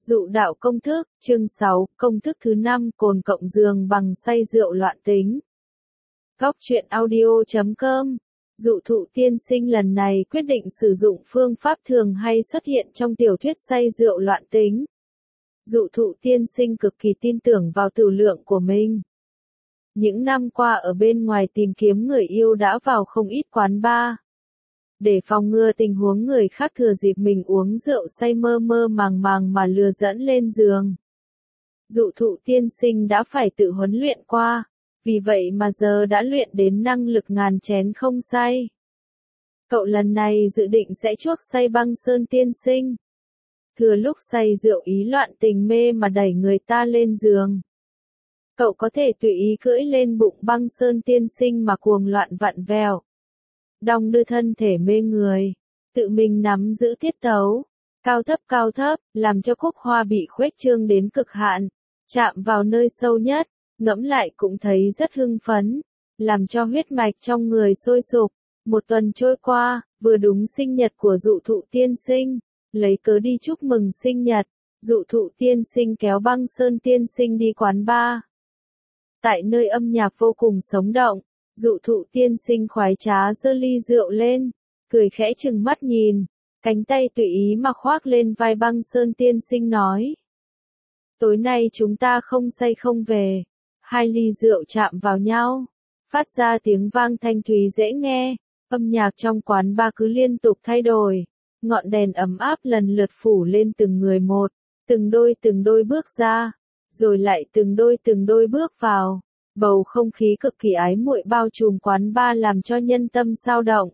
Dụ đạo công thức, chương 6, công thức thứ 5, cồn cộng giường bằng say rượu loạn tính. Góc truyện audio.com. Dụ thụ tiên sinh lần này quyết định sử dụng phương pháp thường hay xuất hiện trong tiểu thuyết say rượu loạn tính. Dụ thụ tiên sinh cực kỳ tin tưởng vào tửu lượng của mình. Những năm qua ở bên ngoài tìm kiếm người yêu đã vào không ít quán bar. Để phòng ngừa tình huống người khác thừa dịp mình uống rượu say mơ mơ màng màng mà lừa dẫn lên giường. Dụ thụ tiên sinh đã phải tự huấn luyện qua, vì vậy mà giờ đã luyện đến năng lực ngàn chén không say. Cậu lần này dự định sẽ chuốc say băng sơn tiên sinh. Thừa lúc say rượu ý loạn tình mê mà đẩy người ta lên giường. Cậu có thể tùy ý cưỡi lên bụng băng sơn tiên sinh mà cuồng loạn vặn vẹo. Đong đưa thân thể mê người, tự mình nắm giữ tiết tấu, cao thấp, làm cho cúc hoa bị khuếch trương đến cực hạn, chạm vào nơi sâu nhất, ngẫm lại cũng thấy rất hưng phấn, làm cho huyết mạch trong người sôi sục. Một tuần trôi qua, vừa đúng sinh nhật của dụ thụ tiên sinh, lấy cớ đi chúc mừng sinh nhật, dụ thụ tiên sinh kéo băng sơn tiên sinh đi quán bar. Tại nơi âm nhạc vô cùng sống động, dụ thụ tiên sinh khoái trá giơ ly rượu lên, cười khẽ trừng mắt nhìn, cánh tay tùy ý mà khoác lên vai băng sơn tiên sinh nói. Tối nay chúng ta không say không về. Hai ly rượu chạm vào nhau, phát ra tiếng vang thanh thúy dễ nghe, âm nhạc trong quán bar cứ liên tục thay đổi, ngọn đèn ấm áp lần lượt phủ lên từng người một, từng đôi bước ra, rồi lại từng đôi bước vào. Bầu không khí cực kỳ ái muội bao trùm quán bar làm cho nhân tâm xao động.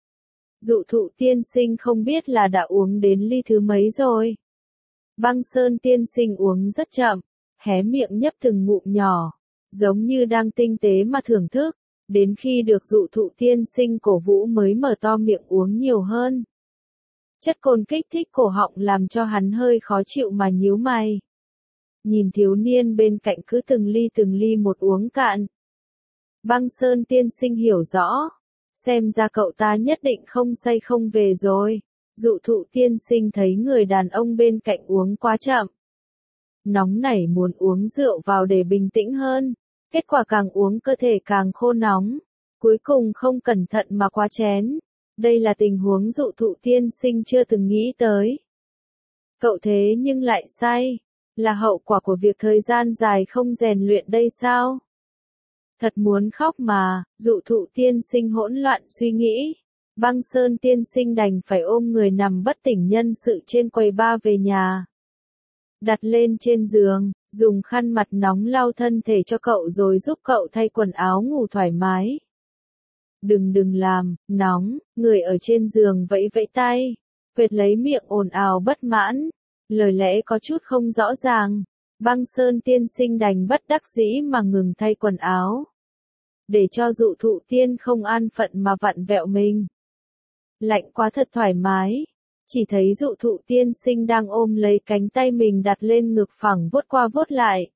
Dụ thụ tiên sinh không biết là đã uống đến ly thứ mấy rồi. Băng sơn tiên sinh uống rất chậm, hé miệng nhấp từng ngụm nhỏ, giống như đang tinh tế mà thưởng thức, đến khi được dụ thụ tiên sinh cổ vũ mới mở to miệng uống nhiều hơn. Chất cồn kích thích cổ họng làm cho hắn hơi khó chịu mà nhíu mày. Nhìn thiếu niên bên cạnh cứ từng ly một uống cạn. Băng sơn tiên sinh hiểu rõ, xem ra cậu ta nhất định không say không về rồi. Dụ thụ tiên sinh thấy người đàn ông bên cạnh uống quá chậm. Nóng nảy muốn uống rượu vào để bình tĩnh hơn, kết quả càng uống cơ thể càng khô nóng, cuối cùng không cẩn thận mà quá chén. Đây là tình huống dụ thụ tiên sinh chưa từng nghĩ tới. Cậu thế nhưng lại say, là hậu quả của việc thời gian dài không rèn luyện đây sao? Thật muốn khóc mà, dụ thụ tiên sinh hỗn loạn suy nghĩ. Băng sơn tiên sinh đành phải ôm người nằm bất tỉnh nhân sự trên quầy bar về nhà. Đặt lên trên giường, dùng khăn mặt nóng lau thân thể cho cậu rồi giúp cậu thay quần áo ngủ thoải mái. Đừng làm, nóng, người ở trên giường vẫy vẫy tay, quệt lấy miệng ồn ào bất mãn, lời lẽ có chút không rõ ràng. Băng sơn tiên sinh đành bất đắc dĩ mà ngừng thay quần áo. Để cho dụ thụ tiên không an phận mà vặn vẹo mình. Lạnh quá thật thoải mái. Chỉ thấy dụ thụ tiên sinh đang ôm lấy cánh tay mình đặt lên ngực phẳng vuốt qua vuốt lại.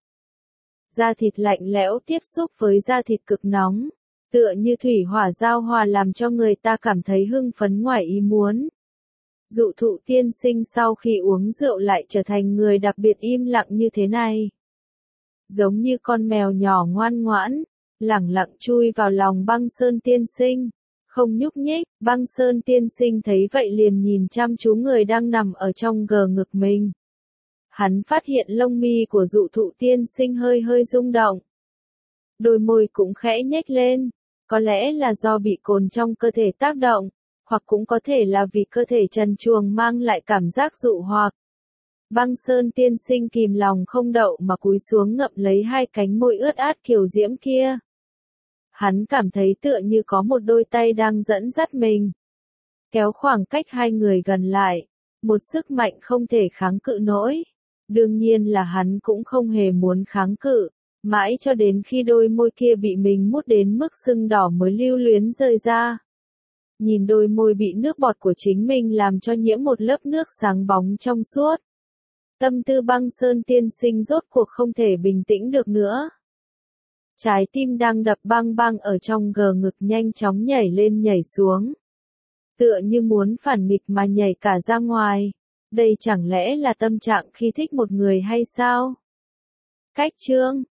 Da thịt lạnh lẽo tiếp xúc với da thịt cực nóng, tựa như thủy hỏa giao hòa làm cho người ta cảm thấy hưng phấn ngoài ý muốn. Dụ thụ tiên sinh sau khi uống rượu lại trở thành người đặc biệt im lặng như thế này. Giống như con mèo nhỏ ngoan ngoãn, lẳng lặng chui vào lòng băng sơn tiên sinh. Không nhúc nhích, băng sơn tiên sinh thấy vậy liền nhìn chăm chú người đang nằm ở trong gờ ngực mình. Hắn phát hiện lông mi của dụ thụ tiên sinh hơi rung động. Đôi môi cũng khẽ nhếch lên, có lẽ là do bị cồn trong cơ thể tác động, hoặc cũng có thể là vì cơ thể trần truồng mang lại cảm giác dụ hoặc. Băng sơn tiên sinh kìm lòng không đậu mà cúi xuống ngậm lấy hai cánh môi ướt át kiều diễm kia. Hắn cảm thấy tựa như có một đôi tay đang dẫn dắt mình. Kéo khoảng cách hai người gần lại. Một sức mạnh không thể kháng cự nổi. Đương nhiên là hắn cũng không hề muốn kháng cự. Mãi cho đến khi đôi môi kia bị mình mút đến mức sưng đỏ mới lưu luyến rơi ra. Nhìn đôi môi bị nước bọt của chính mình làm cho nhiễm một lớp nước sáng bóng trong suốt. Tâm tư băng sơn tiên sinh rốt cuộc không thể bình tĩnh được nữa. Trái tim đang đập bang bang ở trong gờ ngực nhanh chóng nhảy lên nhảy xuống. Tựa như muốn phản nghịch mà nhảy cả ra ngoài. Đây chẳng lẽ là tâm trạng khi thích một người hay sao? Cách chương